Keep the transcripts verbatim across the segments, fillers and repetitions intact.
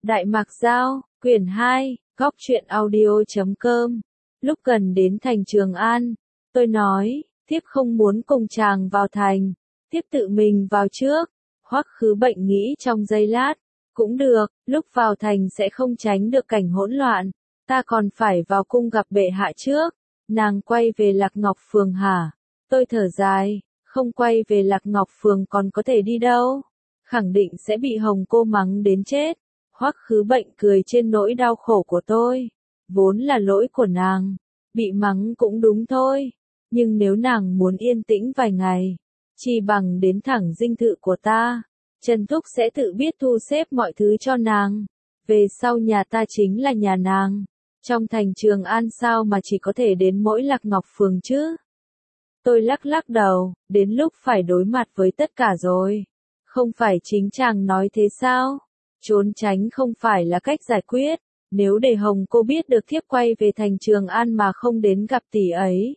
Đại Mạc Giao, quyển hai, góc truyện audio.com. Lúc gần đến thành Trường An, tôi nói, thiếp không muốn cùng chàng vào thành, thiếp tự mình vào trước. Hoắc Khứ Bệnh nghĩ trong giây lát, cũng được, lúc vào thành sẽ không tránh được cảnh hỗn loạn, ta còn phải vào cung gặp bệ hạ trước. Nàng quay về Lạc Ngọc Phường hả? Tôi thở dài, không quay về Lạc Ngọc Phường còn có thể đi đâu? Khẳng định sẽ bị Hồng cô mắng đến chết. Hoắc Khứ Bệnh cười trên nỗi đau khổ của tôi. Vốn là lỗi của nàng, bị mắng cũng đúng thôi. Nhưng nếu nàng muốn yên tĩnh vài ngày, chỉ bằng đến thẳng dinh thự của ta. Trần Thúc sẽ tự biết thu xếp mọi thứ cho nàng. Về sau nhà ta chính là nhà nàng. Trong thành Trường An sao mà chỉ có thể đến mỗi Lạc Ngọc Phường chứ? Tôi lắc lắc đầu, đến lúc phải đối mặt với tất cả rồi. Không phải chính chàng nói thế sao? Trốn tránh không phải là cách giải quyết. Nếu để Hồng cô biết được thiếp quay về thành Trường An mà không đến gặp tỷ ấy,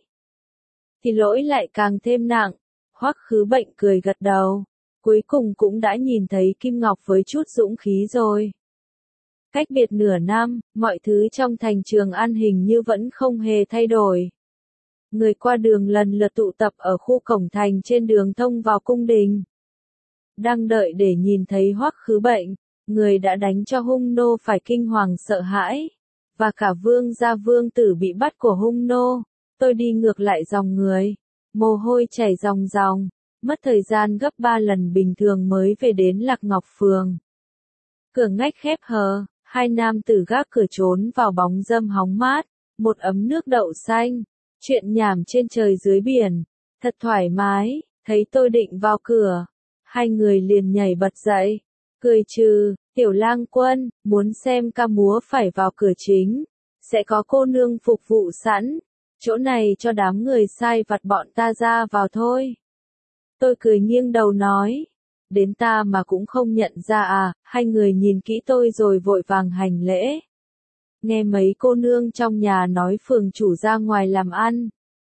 thì lỗi lại càng thêm nặng. Hoắc Khứ Bệnh cười gật đầu. Cuối cùng cũng đã nhìn thấy Kim Ngọc với chút dũng khí rồi. Cách biệt nửa năm, mọi thứ trong thành Trường An hình như vẫn không hề thay đổi. Người qua đường lần lượt tụ tập ở khu cổng thành trên đường thông vào cung đình. Đang đợi để nhìn thấy Hoắc Khứ Bệnh, người đã đánh cho hung nô phải kinh hoàng sợ hãi. Và cả vương gia vương tử bị bắt của hung nô. Tôi đi ngược lại dòng người. Mồ hôi chảy ròng ròng. Mất thời gian gấp ba lần bình thường mới về đến Lạc Ngọc Phường. Cửa ngách khép hờ, hai nam tử gác cửa trốn vào bóng râm hóng mát, một ấm nước đậu xanh, chuyện nhảm trên trời dưới biển, thật thoải mái. Thấy tôi định vào cửa, hai người liền nhảy bật dậy, cười trừ, Tiểu Lang Quân, muốn xem ca múa phải vào cửa chính, sẽ có cô nương phục vụ sẵn, chỗ này cho đám người sai vặt bọn ta ra vào thôi. Tôi cười nghiêng đầu nói, đến ta mà cũng không nhận ra à? Hai người nhìn kỹ tôi rồi vội vàng hành lễ. Nghe mấy cô nương trong nhà nói phường chủ ra ngoài làm ăn.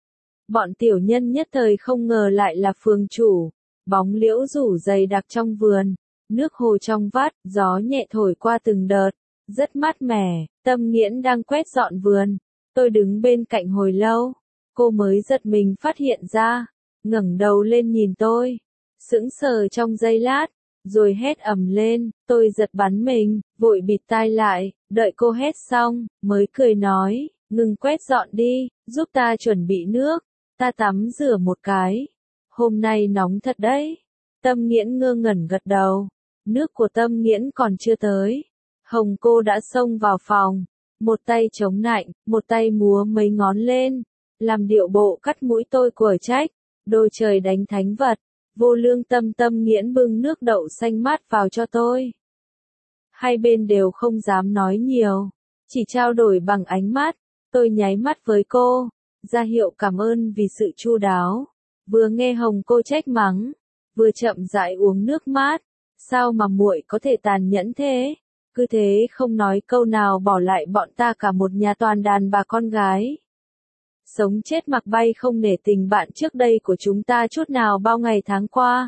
Bọn tiểu nhân nhất thời không ngờ lại là phường chủ. Bóng liễu rủ dày đặc trong vườn, nước hồ trong vắt, gió nhẹ thổi qua từng đợt, rất mát mẻ. Tâm Nghiễn đang quét dọn vườn, tôi đứng bên cạnh hồi lâu, cô mới giật mình phát hiện ra, ngẩng đầu lên nhìn tôi, sững sờ trong giây lát, rồi hét ầm lên. Tôi giật bắn mình, vội bịt tai lại, đợi cô hét xong, mới cười nói, ngừng quét dọn đi, giúp ta chuẩn bị nước, ta tắm rửa một cái. Hôm nay nóng thật đấy. Tâm Nghiễn ngơ ngẩn gật đầu. Nước của Tâm Nghiễn còn chưa tới. Hồng cô đã xông vào phòng. Một tay chống nạnh, một tay múa mấy ngón lên. Làm điệu bộ cắt mũi tôi của trách. Đôi trời đánh thánh vật. Vô lương tâm. Tâm Nghiễn bưng nước đậu xanh mát vào cho tôi. Hai bên đều không dám nói nhiều. Chỉ trao đổi bằng ánh mắt. Tôi nháy mắt với cô. Ra hiệu cảm ơn vì sự chu đáo. Vừa nghe Hồng cô trách mắng, vừa chậm rãi uống nước mát. Sao mà muội có thể tàn nhẫn thế? Cứ thế không nói câu nào bỏ lại bọn ta cả một nhà toàn đàn bà con gái. Sống chết mặc bay không nể tình bạn trước đây của chúng ta chút nào bao ngày tháng qua.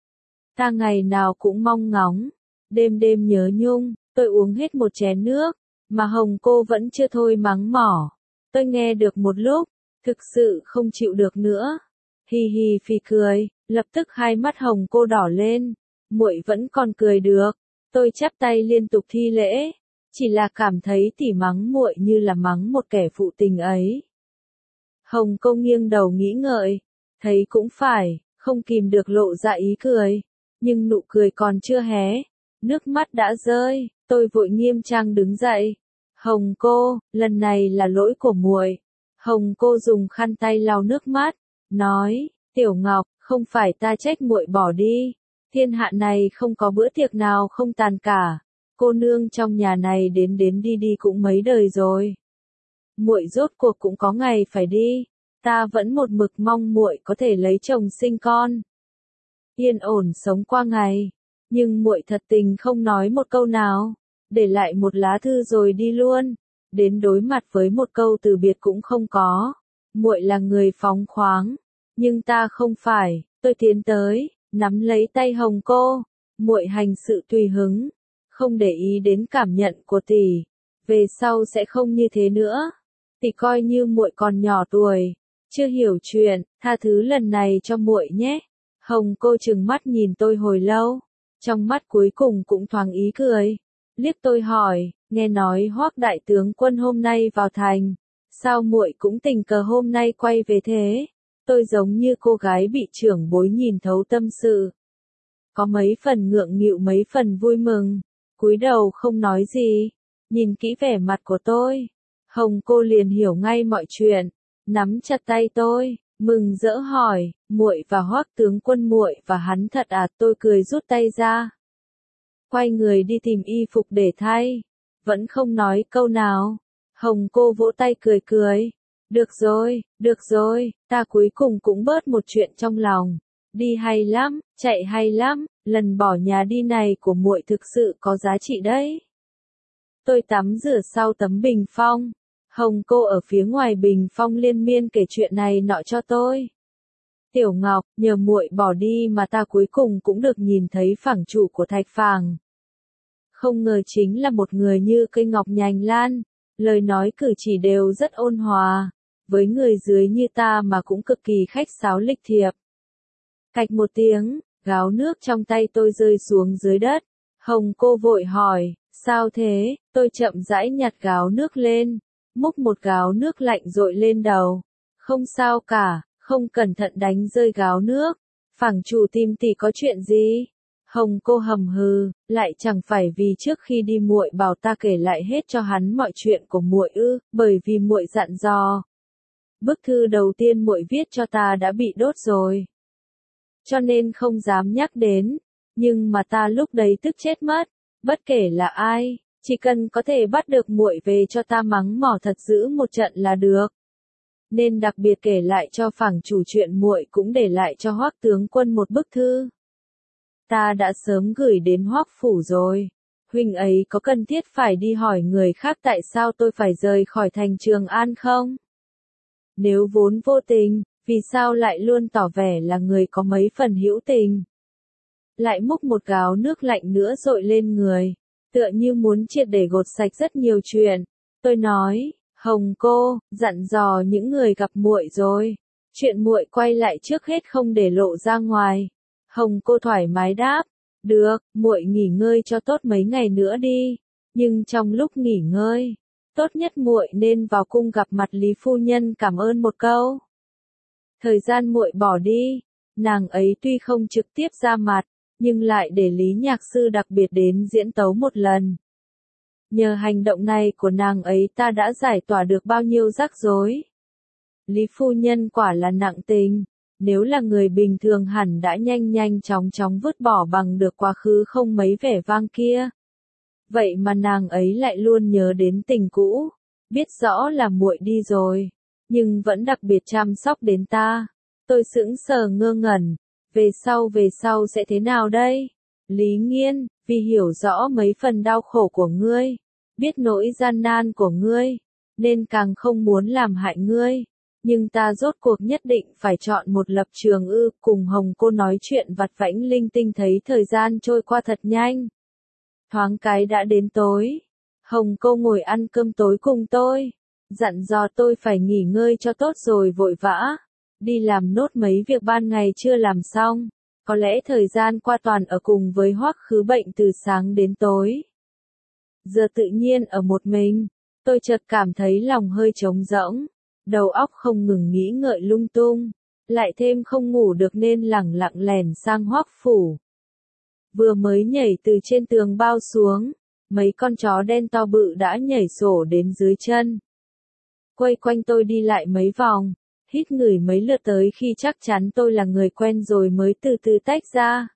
Ta ngày nào cũng mong ngóng, đêm đêm nhớ nhung. Tôi uống hết một chén nước, mà Hồng cô vẫn chưa thôi mắng mỏ. Tôi nghe được một lúc, thực sự không chịu được nữa. Hì hì phì cười, lập tức hai mắt Hồng cô đỏ lên. Muội vẫn còn cười được. Tôi chắp tay liên tục thi lễ, chỉ là cảm thấy tỉ mắng muội như là mắng một kẻ phụ tình ấy. Hồng cô nghiêng đầu nghĩ ngợi, thấy cũng phải, không kìm được lộ ra ý cười, nhưng nụ cười còn chưa hé, nước mắt đã rơi. Tôi vội nghiêm trang đứng dậy. Hồng cô, lần này là lỗi của muội. Hồng cô dùng khăn tay lau nước mắt, nói, Tiểu Ngọc, không phải ta trách muội bỏ đi. Thiên hạ này không có bữa tiệc nào không tàn cả. Cô nương trong nhà này đến đến đi đi cũng mấy đời rồi. Muội rốt cuộc cũng có ngày phải đi. Ta vẫn một mực mong muội có thể lấy chồng sinh con, yên ổn sống qua ngày. Nhưng muội thật tình không nói một câu nào, để lại một lá thư rồi đi luôn. Đến đối mặt với một câu từ biệt cũng không có. Muội là người phóng khoáng, nhưng ta không phải. Tôi tiến tới, nắm lấy tay Hồng cô. Muội hành sự tùy hứng, không để ý đến cảm nhận của tỷ, về sau sẽ không như thế nữa. Tỷ coi như muội còn nhỏ tuổi, chưa hiểu chuyện, tha thứ lần này cho muội nhé. Hồng cô trừng mắt nhìn tôi hồi lâu, trong mắt cuối cùng cũng thoáng ý cười, liếc tôi hỏi, nghe nói Hoắc đại tướng quân hôm nay vào thành, sao muội cũng tình cờ hôm nay quay về thế? Tôi giống như cô gái bị trưởng bối nhìn thấu tâm sự, có mấy phần ngượng nghịu mấy phần vui mừng, cúi đầu không nói gì, nhìn kỹ vẻ mặt của tôi, Hồng cô liền hiểu ngay mọi chuyện, nắm chặt tay tôi, mừng rỡ hỏi, muội và Hoắc tướng quân muội và hắn thật à? Tôi cười rút tay ra, quay người đi tìm y phục để thay, vẫn không nói câu nào. Hồng cô vỗ tay cười cười, được rồi, được rồi, ta cuối cùng cũng bớt một chuyện trong lòng. Đi hay lắm, chạy hay lắm, lần bỏ nhà đi này của muội thực sự có giá trị đấy. Tôi tắm rửa sau tấm bình phong, Hồng cô ở phía ngoài bình phong liên miên kể chuyện này nọ cho tôi. Tiểu Ngọc, nhờ muội bỏ đi mà ta cuối cùng cũng được nhìn thấy phẳng chủ của Thạch Phàng. Không ngờ chính là một người như cây ngọc nhành lan, lời nói cử chỉ đều rất ôn hòa, với người dưới như ta mà cũng cực kỳ khách sáo lịch thiệp. Cạch một tiếng, gáo nước trong tay tôi rơi xuống dưới đất, Hồng cô vội hỏi, sao thế? Tôi chậm rãi nhặt gáo nước lên, múc một gáo nước lạnh dội lên đầu. Không sao cả, không cẩn thận đánh rơi gáo nước. Phẳng chủ tìm tỷ có chuyện gì? Hồng cô hầm hừ, lại chẳng phải vì trước khi đi muội bảo ta kể lại hết cho hắn mọi chuyện của muội ư? Bởi vì muội dặn dò. Bức thư đầu tiên muội viết cho ta đã bị đốt rồi, cho nên không dám nhắc đến, nhưng mà ta lúc đấy tức chết mất, bất kể là ai, chỉ cần có thể bắt được muội về cho ta mắng mỏ thật dữ một trận là được. Nên đặc biệt kể lại cho phẳng chủ chuyện muội cũng để lại cho Hoắc tướng quân một bức thư. Ta đã sớm gửi đến Hoắc phủ rồi. Huynh ấy có cần thiết phải đi hỏi người khác tại sao tôi phải rời khỏi thành Trường An không? Nếu vốn vô tình, vì sao lại luôn tỏ vẻ là người có mấy phần hữu tình? Lại múc một gáo nước lạnh nữa dội lên người, tựa như muốn triệt để gột sạch rất nhiều chuyện. Tôi nói, Hồng cô, dặn dò những người gặp muội rồi, chuyện muội quay lại trước hết không để lộ ra ngoài. Hồng cô thoải mái đáp, được, muội nghỉ ngơi cho tốt mấy ngày nữa đi, nhưng trong lúc nghỉ ngơi, tốt nhất muội nên vào cung gặp mặt Lý phu nhân cảm ơn một câu. Thời gian muội bỏ đi, nàng ấy tuy không trực tiếp ra mặt, nhưng lại để Lý nhạc sư đặc biệt đến diễn tấu một lần. Nhờ hành động này của nàng ấy ta đã giải tỏa được bao nhiêu rắc rối. Lý phu nhân quả là nặng tình, nếu là người bình thường hẳn đã nhanh nhanh chóng chóng vứt bỏ bằng được quá khứ không mấy vẻ vang kia. Vậy mà nàng ấy lại luôn nhớ đến tình cũ, biết rõ là muội đi rồi, nhưng vẫn đặc biệt chăm sóc đến ta. Tôi sững sờ ngơ ngẩn, về sau về sau sẽ thế nào đây? Lý Nghiên, vì hiểu rõ mấy phần đau khổ của ngươi, biết nỗi gian nan của ngươi, nên càng không muốn làm hại ngươi. Nhưng ta rốt cuộc nhất định phải chọn một lập trường ư? Cùng Hồng cô nói chuyện vặt vãnh linh tinh thấy thời gian trôi qua thật nhanh. Thoáng cái đã đến tối. Hồng cô ngồi ăn cơm tối cùng tôi, dặn dò tôi phải nghỉ ngơi cho tốt rồi vội vã đi làm nốt mấy việc ban ngày chưa làm xong. Có lẽ thời gian qua toàn ở cùng với Hoắc Khứ Bệnh từ sáng đến tối. Giờ tự nhiên ở một mình, tôi chợt cảm thấy lòng hơi trống rỗng, đầu óc không ngừng nghĩ ngợi lung tung, lại thêm không ngủ được nên lẳng lặng lẻn sang Hoắc phủ. Vừa mới nhảy từ trên tường bao xuống, mấy con chó đen to bự đã nhảy sổ đến dưới chân. Quay quanh tôi đi lại mấy vòng, hít ngửi mấy lượt tới khi chắc chắn tôi là người quen rồi mới từ từ tách ra.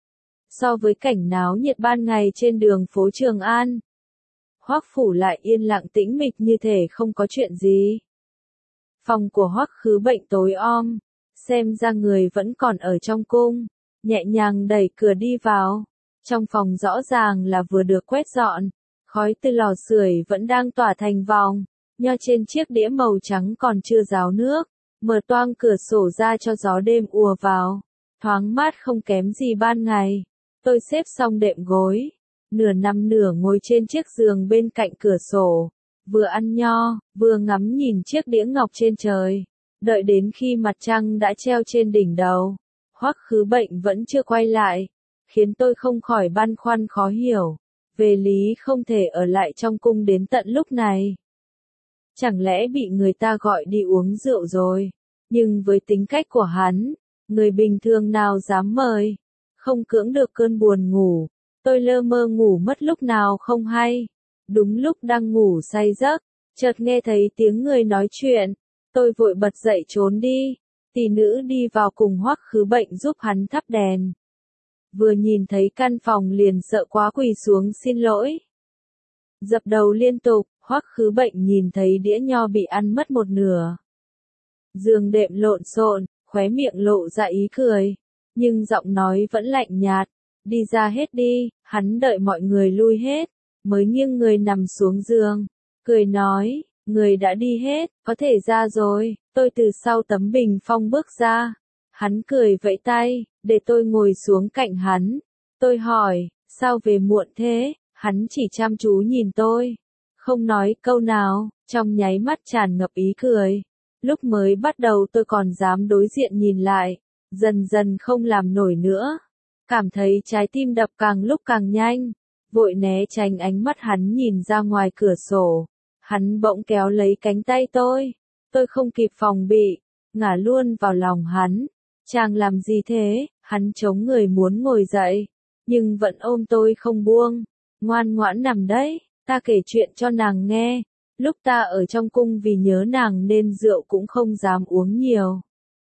So với cảnh náo nhiệt ban ngày trên đường phố Trường An, Hoắc phủ lại yên lặng tĩnh mịch như thể không có chuyện gì. Phòng của Hoắc Khứ Bệnh tối om, xem ra người vẫn còn ở trong cung, nhẹ nhàng đẩy cửa đi vào. Trong phòng rõ ràng là vừa được quét dọn, khói từ lò sưởi vẫn đang tỏa thành vòng, nho trên chiếc đĩa màu trắng còn chưa ráo nước, mở toang cửa sổ ra cho gió đêm ùa vào, thoáng mát không kém gì ban ngày. Tôi xếp xong đệm gối, nửa nằm nửa ngồi trên chiếc giường bên cạnh cửa sổ, vừa ăn nho, vừa ngắm nhìn chiếc đĩa ngọc trên trời. Đợi đến khi mặt trăng đã treo trên đỉnh đầu, Hoắc Khứ Bệnh vẫn chưa quay lại, khiến tôi không khỏi băn khoăn khó hiểu, về lý không thể ở lại trong cung đến tận lúc này. Chẳng lẽ bị người ta gọi đi uống rượu rồi? Nhưng với tính cách của hắn, người bình thường nào dám mời, không cưỡng được cơn buồn ngủ, tôi lơ mơ ngủ mất lúc nào không hay. Đúng lúc đang ngủ say giấc, chợt nghe thấy tiếng người nói chuyện, tôi vội bật dậy trốn đi, tỷ nữ đi vào cùng Hoắc Khứ Bệnh giúp hắn thắp đèn. Vừa nhìn thấy căn phòng liền sợ quá quỳ xuống xin lỗi. Dập đầu liên tục, Hoắc Khứ Bệnh nhìn thấy đĩa nho bị ăn mất một nửa. Giường đệm lộn xộn, khóe miệng lộ ra ý cười, nhưng giọng nói vẫn lạnh nhạt, đi ra hết đi, hắn đợi mọi người lui hết, mới nghiêng người nằm xuống giường, cười nói, người đã đi hết, có thể ra rồi. Tôi từ sau tấm bình phong bước ra, hắn cười vẫy tay, để tôi ngồi xuống cạnh hắn. Tôi hỏi, sao về muộn thế? Hắn chỉ chăm chú nhìn tôi, không nói câu nào, trong nháy mắt tràn ngập ý cười. Lúc mới bắt đầu tôi còn dám đối diện nhìn lại, dần dần không làm nổi nữa, cảm thấy trái tim đập càng lúc càng nhanh, vội né tránh ánh mắt hắn nhìn ra ngoài cửa sổ. Hắn bỗng kéo lấy cánh tay tôi, tôi không kịp phòng bị, ngả luôn vào lòng hắn. Chàng làm gì thế? Hắn chống người muốn ngồi dậy, nhưng vẫn ôm tôi không buông. Ngoan ngoãn nằm đấy, ta kể chuyện cho nàng nghe. Lúc ta ở trong cung vì nhớ nàng nên rượu cũng không dám uống nhiều.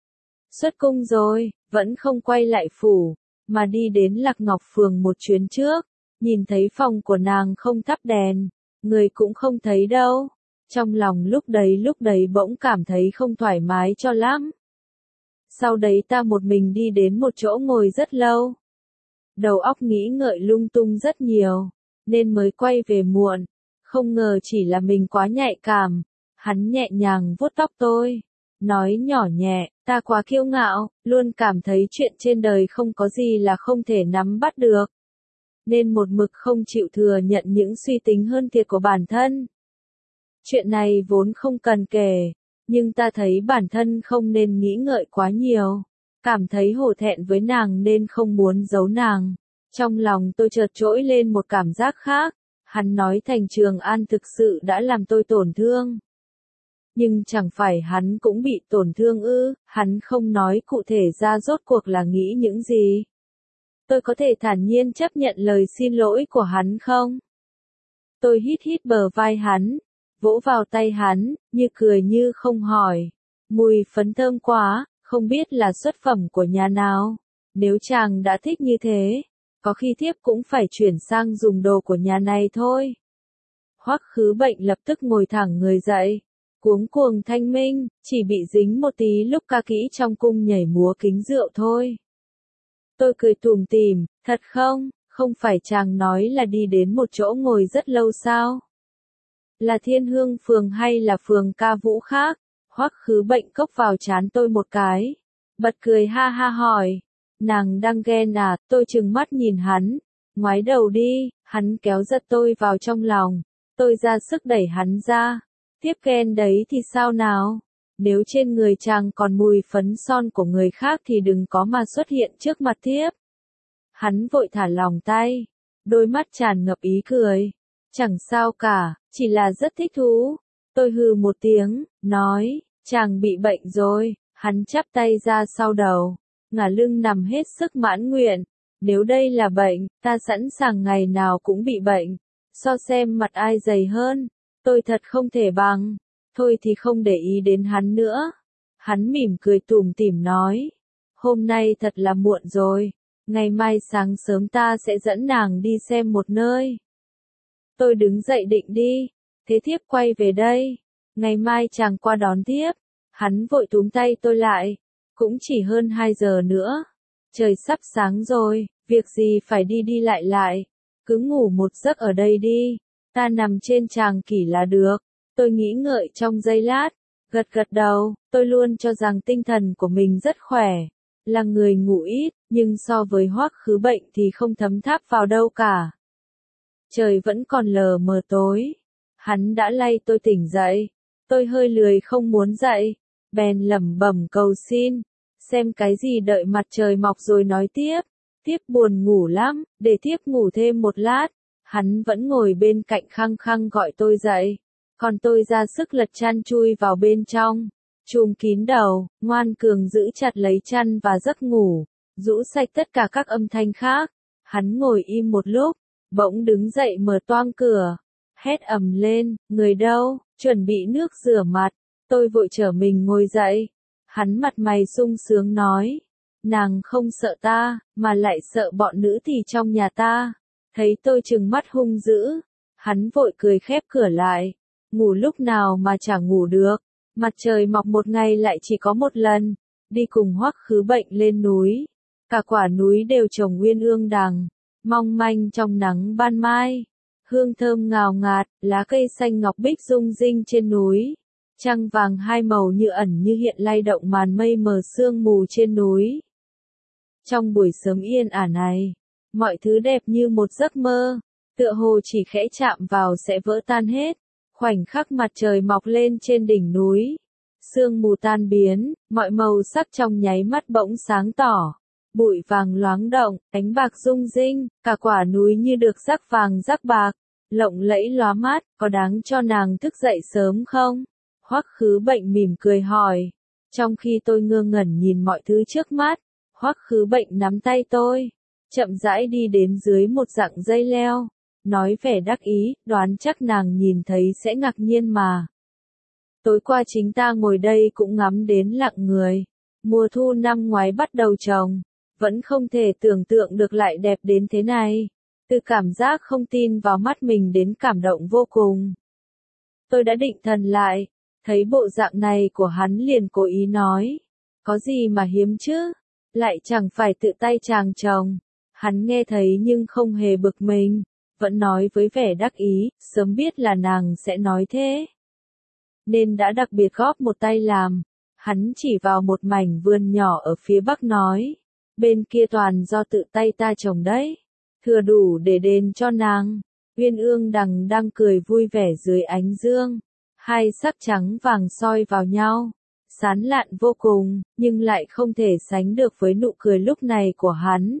Xuất cung rồi, vẫn không quay lại phủ, mà đi đến Lạc Ngọc Phường một chuyến trước, nhìn thấy phòng của nàng không thắp đèn, người cũng không thấy đâu. Trong lòng lúc đấy lúc đấy bỗng cảm thấy không thoải mái cho lắm. Sau đấy ta một mình đi đến một chỗ ngồi rất lâu. Đầu óc nghĩ ngợi lung tung rất nhiều, nên mới quay về muộn. Không ngờ chỉ là mình quá nhạy cảm. Hắn nhẹ nhàng vuốt tóc tôi, nói nhỏ nhẹ, ta quá kiêu ngạo, luôn cảm thấy chuyện trên đời không có gì là không thể nắm bắt được. Nên một mực không chịu thừa nhận những suy tính hơn thiệt của bản thân. Chuyện này vốn không cần kể, nhưng ta thấy bản thân không nên nghĩ ngợi quá nhiều. Cảm thấy hổ thẹn với nàng nên không muốn giấu nàng. Trong lòng tôi chợt trỗi lên một cảm giác khác. Hắn nói Thành Trường An thực sự đã làm tôi tổn thương. Nhưng chẳng phải hắn cũng bị tổn thương ư, hắn không nói cụ thể ra rốt cuộc là nghĩ những gì. Tôi có thể thản nhiên chấp nhận lời xin lỗi của hắn không? Tôi hít hít bờ vai hắn, vỗ vào tay hắn, như cười như không hỏi. Mùi phấn thơm quá, không biết là xuất phẩm của nhà nào. Nếu chàng đã thích như thế, có khi thiếp cũng phải chuyển sang dùng đồ của nhà này thôi. Hoắc Khứ Bệnh lập tức ngồi thẳng người dậy, cuống cuồng thanh minh, chỉ bị dính một tí lúc ca kỹ trong cung nhảy múa kính rượu thôi. Tôi cười tủm tỉm, thật không, không phải chàng nói là đi đến một chỗ ngồi rất lâu sao? Là Thiên Hương Phường hay là phường ca vũ khác? Hoắc Khứ Bệnh cốc vào trán tôi một cái, bật cười ha ha hỏi, nàng đang ghen à? Tôi trừng mắt nhìn hắn, ngoái đầu đi, hắn kéo giật tôi vào trong lòng, tôi ra sức đẩy hắn ra, tiếp ghen đấy thì sao nào? Nếu trên người chàng còn mùi phấn son của người khác thì đừng có mà xuất hiện trước mặt thiếp. Hắn vội thả lòng tay, đôi mắt tràn ngập ý cười. Chẳng sao cả, chỉ là rất thích thú. Tôi hừ một tiếng, nói, chàng bị bệnh rồi. Hắn chắp tay ra sau đầu, ngả lưng nằm hết sức mãn nguyện. Nếu đây là bệnh, ta sẵn sàng ngày nào cũng bị bệnh. So xem mặt ai dày hơn, tôi thật không thể bằng. Thôi thì không để ý đến hắn nữa. Hắn mỉm cười tủm tỉm nói, hôm nay thật là muộn rồi, ngày mai sáng sớm ta sẽ dẫn nàng đi xem một nơi. Tôi đứng dậy định đi, thế thiếp quay về đây, ngày mai chàng qua đón thiếp. Hắn vội túm tay tôi lại, cũng chỉ hơn hai giờ nữa, trời sắp sáng rồi, việc gì phải đi đi lại lại, cứ ngủ một giấc ở đây đi, ta nằm trên tràng kỷ là được. Tôi nghĩ ngợi trong giây lát, gật gật đầu, tôi luôn cho rằng tinh thần của mình rất khỏe, là người ngủ ít, nhưng so với Hoắc Khứ Bệnh thì không thấm tháp vào đâu cả. trời vẫn còn lờ mờ tối. Hắn đã lay tôi tỉnh dậy, tôi hơi lười không muốn dậy, bèn lẩm bẩm cầu xin, xem cái gì đợi mặt trời mọc rồi nói tiếp. Tiếp buồn ngủ lắm, để tiếp ngủ thêm một lát. Hắn vẫn ngồi bên cạnh khăng khăng gọi tôi dậy, còn tôi ra sức lật chăn chui vào bên trong, trùm kín đầu, ngoan cường giữ chặt lấy chăn và giấc ngủ, rũ sạch tất cả các âm thanh khác. Hắn ngồi im một lúc, bỗng đứng dậy mở toang cửa, hét ầm lên, người đâu, chuẩn bị nước rửa mặt. Tôi vội trở mình ngồi dậy. Hắn mặt mày sung sướng nói, nàng không sợ ta, mà lại sợ bọn nữ thì trong nhà ta. Thấy tôi trừng mắt hung dữ, hắn vội cười khép cửa lại. Ngủ lúc nào mà chả ngủ được, mặt trời mọc một ngày lại chỉ có một lần. Đi cùng Hoắc Khứ Bệnh lên núi, cả quả núi đều trồng uyên ương đằng, mong manh trong nắng ban mai. Hương thơm ngào ngạt, lá cây xanh ngọc bích rung rinh trên núi. Trăng vàng hai màu như ẩn như hiện lay động màn mây mờ sương mù trên núi. Trong buổi sớm yên ả này, mọi thứ đẹp như một giấc mơ, tựa hồ chỉ khẽ chạm vào sẽ vỡ tan hết. Khoảnh khắc mặt trời mọc lên trên đỉnh núi, sương mù tan biến, mọi màu sắc trong nháy mắt bỗng sáng tỏ. Bụi vàng loáng động, ánh bạc rung rinh, cả quả núi như được rắc vàng rắc bạc, lộng lẫy lóa mắt. Có đáng cho nàng thức dậy sớm không? Hoắc Khứ Bệnh mỉm cười hỏi. Trong khi tôi ngơ ngẩn nhìn mọi thứ trước mắt, Hoắc Khứ Bệnh nắm tay tôi, chậm rãi đi đến dưới một rặng dây leo, nói vẻ đắc ý, đoán chắc nàng nhìn thấy sẽ ngạc nhiên mà. Tối qua chính ta ngồi đây cũng ngắm đến lặng người. Mùa thu năm ngoái bắt đầu trồng, vẫn không thể tưởng tượng được lại đẹp đến thế này. Từ cảm giác không tin vào mắt mình đến cảm động vô cùng. Tôi đã định thần lại, thấy bộ dạng này của hắn liền cố ý nói, có gì mà hiếm chứ, lại chẳng phải tự tay chàng trồng. Hắn nghe thấy nhưng không hề bực mình, vẫn nói với vẻ đắc ý, sớm biết là nàng sẽ nói thế, nên đã đặc biệt góp một tay làm. Hắn chỉ vào một mảnh vườn nhỏ ở phía bắc nói, bên kia toàn do tự tay ta trồng đấy, thừa đủ để đền cho nàng. Uyên ương đằng đang cười vui vẻ dưới ánh dương, hai sắc trắng vàng soi vào nhau, sán lạn vô cùng, nhưng lại không thể sánh được với nụ cười lúc này của hắn.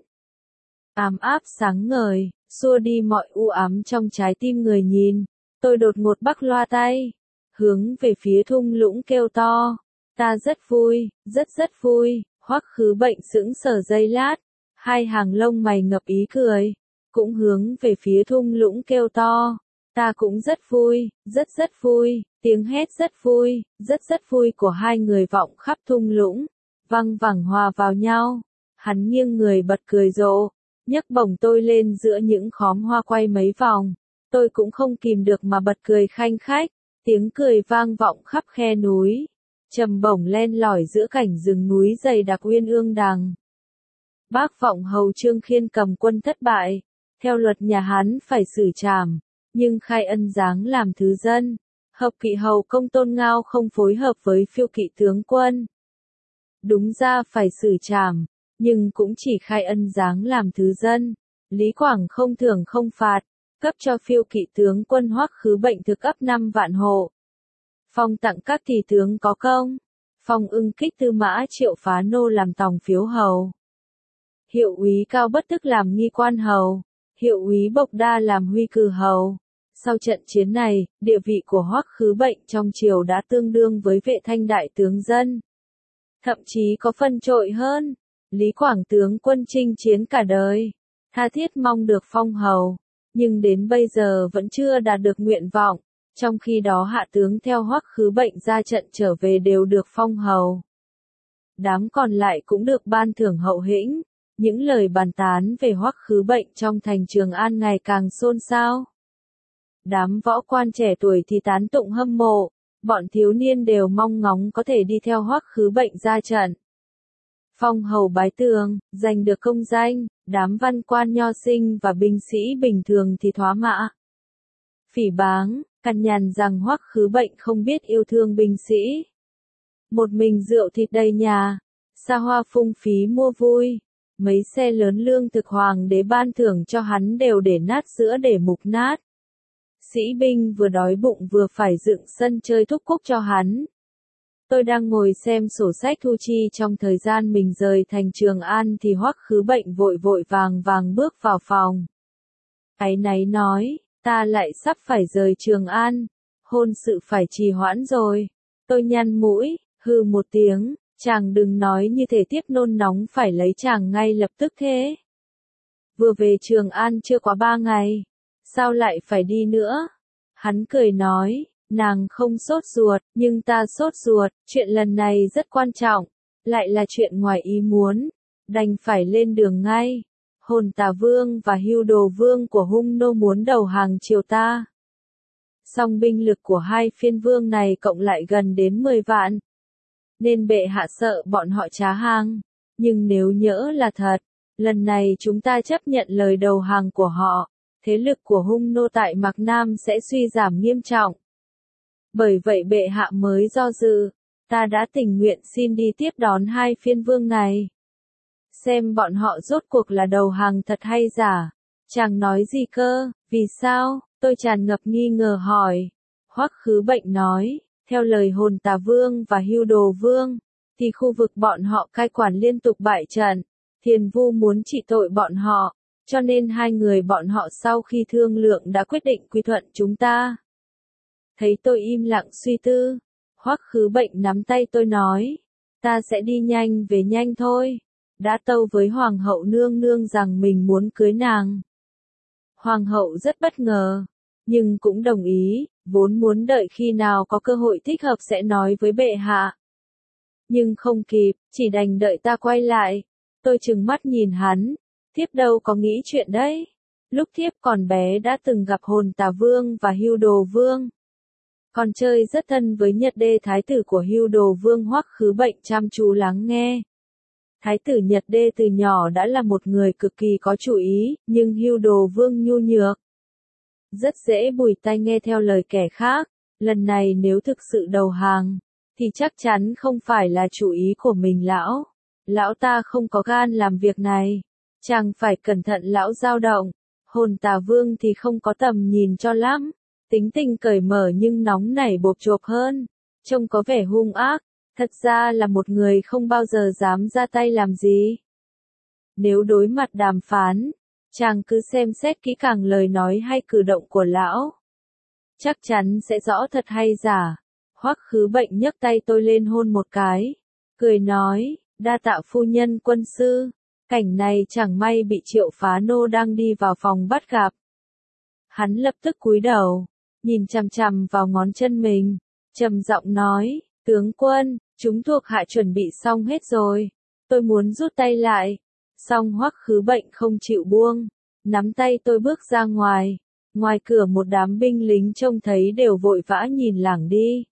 Ám áp sáng ngời, xua đi mọi u ám trong trái tim người nhìn. Tôi đột ngột bắc loa tay, hướng về phía thung lũng kêu to, ta rất vui, rất rất vui. Hoắc Khứ Bệnh sững sờ giây lát, hai hàng lông mày ngập ý cười, cũng hướng về phía thung lũng kêu to, ta cũng rất vui, rất rất vui. Tiếng hét rất vui, rất rất vui của hai người vọng khắp thung lũng, văng vẳng hòa vào nhau. Hắn nghiêng người bật cười rộ, nhấc bổng tôi lên giữa những khóm hoa quay mấy vòng. Tôi cũng không kìm được mà bật cười khanh khách, tiếng cười vang vọng khắp khe núi, trầm bổng len lỏi giữa cảnh rừng núi dày đặc uyên ương đằng. Bác Vọng Hầu Trương Khiên cầm quân thất bại, theo luật nhà Hán phải xử trảm, nhưng Khai Ân giáng làm thứ dân. Hợp kỵ hầu Công Tôn Ngao không phối hợp với phiêu kỵ tướng quân. Đúng ra phải xử trảm, nhưng cũng chỉ Khai Ân giáng làm thứ dân. Lý Quảng không thưởng không phạt, cấp cho phiêu kỵ tướng quân Hoắc Khứ Bệnh thực ấp năm vạn hộ. Phong tặng các thị tướng có công. Phong ưng kích Tư Mã Triệu Phá Nô làm tòng phiếu hầu. Hiệu úy Cao Bất Tức làm nghi quan hầu. Hiệu úy Bộc Đa làm huy cừ hầu. Sau trận chiến này, địa vị của Hoắc Khứ Bệnh trong triều đã tương đương với Vệ Thanh đại tướng dân. Thậm chí có phân trội hơn. Lý Quảng tướng quân chinh chiến cả đời, tha thiết mong được phong hầu, nhưng đến bây giờ vẫn chưa đạt được nguyện vọng. Trong khi đó hạ tướng theo Hoắc Khứ Bệnh ra trận trở về đều được phong hầu. Đám còn lại cũng được ban thưởng hậu hĩnh. Những lời bàn tán về Hoắc Khứ Bệnh trong thành Trường An ngày càng xôn xao. Đám võ quan trẻ tuổi thì tán tụng hâm mộ, bọn thiếu niên đều mong ngóng có thể đi theo Hoắc Khứ Bệnh ra trận. Phong hầu bái tường, giành được công danh, đám văn quan nho sinh và binh sĩ bình thường thì thoá mạ. Phỉ báng, cằn nhằn rằng Hoắc Khứ Bệnh không biết yêu thương binh sĩ. Một mình rượu thịt đầy nhà, xa hoa phung phí mua vui, mấy xe lớn lương thực hoàng đế ban thưởng cho hắn đều để nát giữa để mục nát. Sĩ binh vừa đói bụng vừa phải dựng sân chơi thúc cúc cho hắn. Tôi đang ngồi xem sổ sách thu chi trong thời gian mình rời thành Trường An thì Hoắc Khứ Bệnh vội vội vàng vàng bước vào phòng. Áy náy nói, ta lại sắp phải rời Trường An, hôn sự phải trì hoãn rồi. Tôi nhăn mũi, hừ một tiếng, chàng đừng nói như thể tiếp nôn nóng phải lấy chàng ngay lập tức thế. Vừa về Trường An chưa quá ba ngày, sao lại phải đi nữa? Hắn cười nói, nàng không sốt ruột, nhưng ta sốt ruột, chuyện lần này rất quan trọng, lại là chuyện ngoài ý muốn, đành phải lên đường ngay. Hồn Tà Vương và Hưu Đồ Vương của Hung Nô muốn đầu hàng triều ta. Song binh lực của hai phiên vương này cộng lại gần đến mười vạn. Nên bệ hạ sợ bọn họ trá hàng. Nhưng nếu nhỡ là thật, lần này chúng ta chấp nhận lời đầu hàng của họ, thế lực của Hung Nô tại Mạc Nam sẽ suy giảm nghiêm trọng. Bởi vậy bệ hạ mới do dự, ta đã tình nguyện xin đi tiếp đón hai phiên vương này. Xem bọn họ rốt cuộc là đầu hàng thật hay giả. Chàng nói gì cơ, vì sao? Tôi tràn ngập nghi ngờ hỏi. Hoắc Khứ Bệnh nói, theo lời Hồn Tà Vương và Hưu Đồ Vương, thì khu vực bọn họ cai quản liên tục bại trận. Thiền Vu muốn trị tội bọn họ, cho nên hai người bọn họ sau khi thương lượng đã quyết định quy thuận chúng ta. Thấy tôi im lặng suy tư, Hoắc Khứ Bệnh nắm tay tôi nói, ta sẽ đi nhanh về nhanh thôi. Đã tâu với Hoàng hậu nương nương rằng mình muốn cưới nàng. Hoàng hậu rất bất ngờ, nhưng cũng đồng ý, vốn muốn đợi khi nào có cơ hội thích hợp sẽ nói với bệ hạ. Nhưng không kịp, chỉ đành đợi ta quay lại. Tôi trừng mắt nhìn hắn, thiếp đâu có nghĩ chuyện đấy. Lúc thiếp còn bé đã từng gặp Hồn Tà Vương và Hưu Đồ Vương. Còn chơi rất thân với Nhật Đê thái tử của Hưu Đồ Vương. Hoắc Khứ Bệnh chăm chú lắng nghe. Thái tử Nhật Đê từ nhỏ đã là một người cực kỳ có chủ ý, nhưng Hưu Đồ Vương nhu nhược. Rất dễ bùi tai nghe theo lời kẻ khác, lần này nếu thực sự đầu hàng, thì chắc chắn không phải là chủ ý của mình lão. Lão ta không có gan làm việc này, chàng phải cẩn thận lão dao động. Hồn Tà Vương thì không có tầm nhìn cho lắm, tính tình cởi mở nhưng nóng nảy bộp chộp hơn, trông có vẻ hung ác. Thật ra là một người không bao giờ dám ra tay làm gì. Nếu đối mặt đàm phán, chàng cứ xem xét kỹ càng lời nói hay cử động của lão. Chắc chắn sẽ rõ thật hay giả. Hoắc Khứ Bệnh nhấc tay tôi lên hôn một cái, cười nói, đa tạ phu nhân quân sư. Cảnh này chẳng may bị Triệu Phá Nô đang đi vào phòng bắt gặp. Hắn lập tức cúi đầu, nhìn chằm chằm vào ngón chân mình, trầm giọng nói, tướng quân, chúng thuộc hạ chuẩn bị xong hết rồi, tôi muốn rút tay lại. Song Hoắc Khứ Bệnh không chịu buông, nắm tay tôi bước ra ngoài. Ngoài cửa một đám binh lính trông thấy đều vội vã nhìn lảng đi.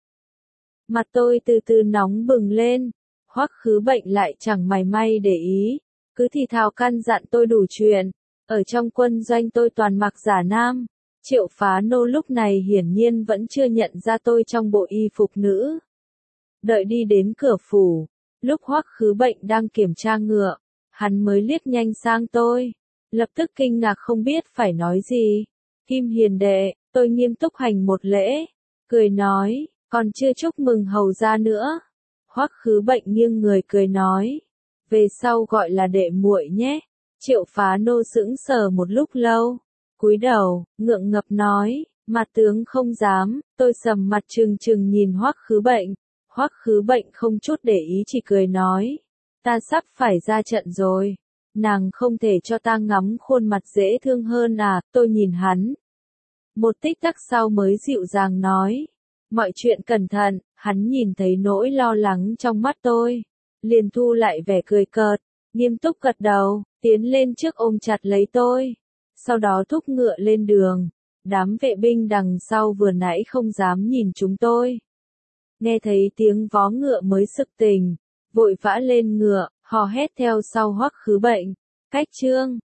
Mặt tôi từ từ nóng bừng lên, Hoắc Khứ Bệnh lại chẳng mảy may để ý, cứ thì thào căn dặn tôi đủ chuyện. Ở trong quân doanh tôi toàn mặc giả nam. Triệu Phá Nô lúc này hiển nhiên vẫn chưa nhận ra tôi trong bộ y phục nữ. Đợi đi đến cửa phủ, lúc Hoắc Khứ Bệnh đang kiểm tra ngựa, hắn mới liếc nhanh sang tôi, lập tức kinh ngạc không biết phải nói gì. Kim Hiền đệ, tôi nghiêm túc hành một lễ, cười nói, còn chưa chúc mừng hầu gia nữa. Hoắc Khứ Bệnh nghiêng người cười nói, về sau gọi là đệ muội nhé. Triệu Phá Nô sững sờ một lúc lâu, cúi đầu, ngượng ngập nói, mặt tướng không dám. Tôi sầm mặt trừng trừng nhìn Hoắc Khứ Bệnh. Hoắc Khứ Bệnh không chút để ý chỉ cười nói, ta sắp phải ra trận rồi, nàng không thể cho ta ngắm khuôn mặt dễ thương hơn à? Tôi nhìn hắn. Một tích tắc sau mới dịu dàng nói, mọi chuyện cẩn thận. Hắn nhìn thấy nỗi lo lắng trong mắt tôi, liền thu lại vẻ cười cợt, nghiêm túc gật đầu, tiến lên trước ôm chặt lấy tôi, sau đó thúc ngựa lên đường. Đám vệ binh đằng sau vừa nãy không dám nhìn chúng tôi, nghe thấy tiếng vó ngựa mới sực tỉnh, vội vã lên ngựa, hò hét theo sau Hoắc Khứ Bệnh. Cách chương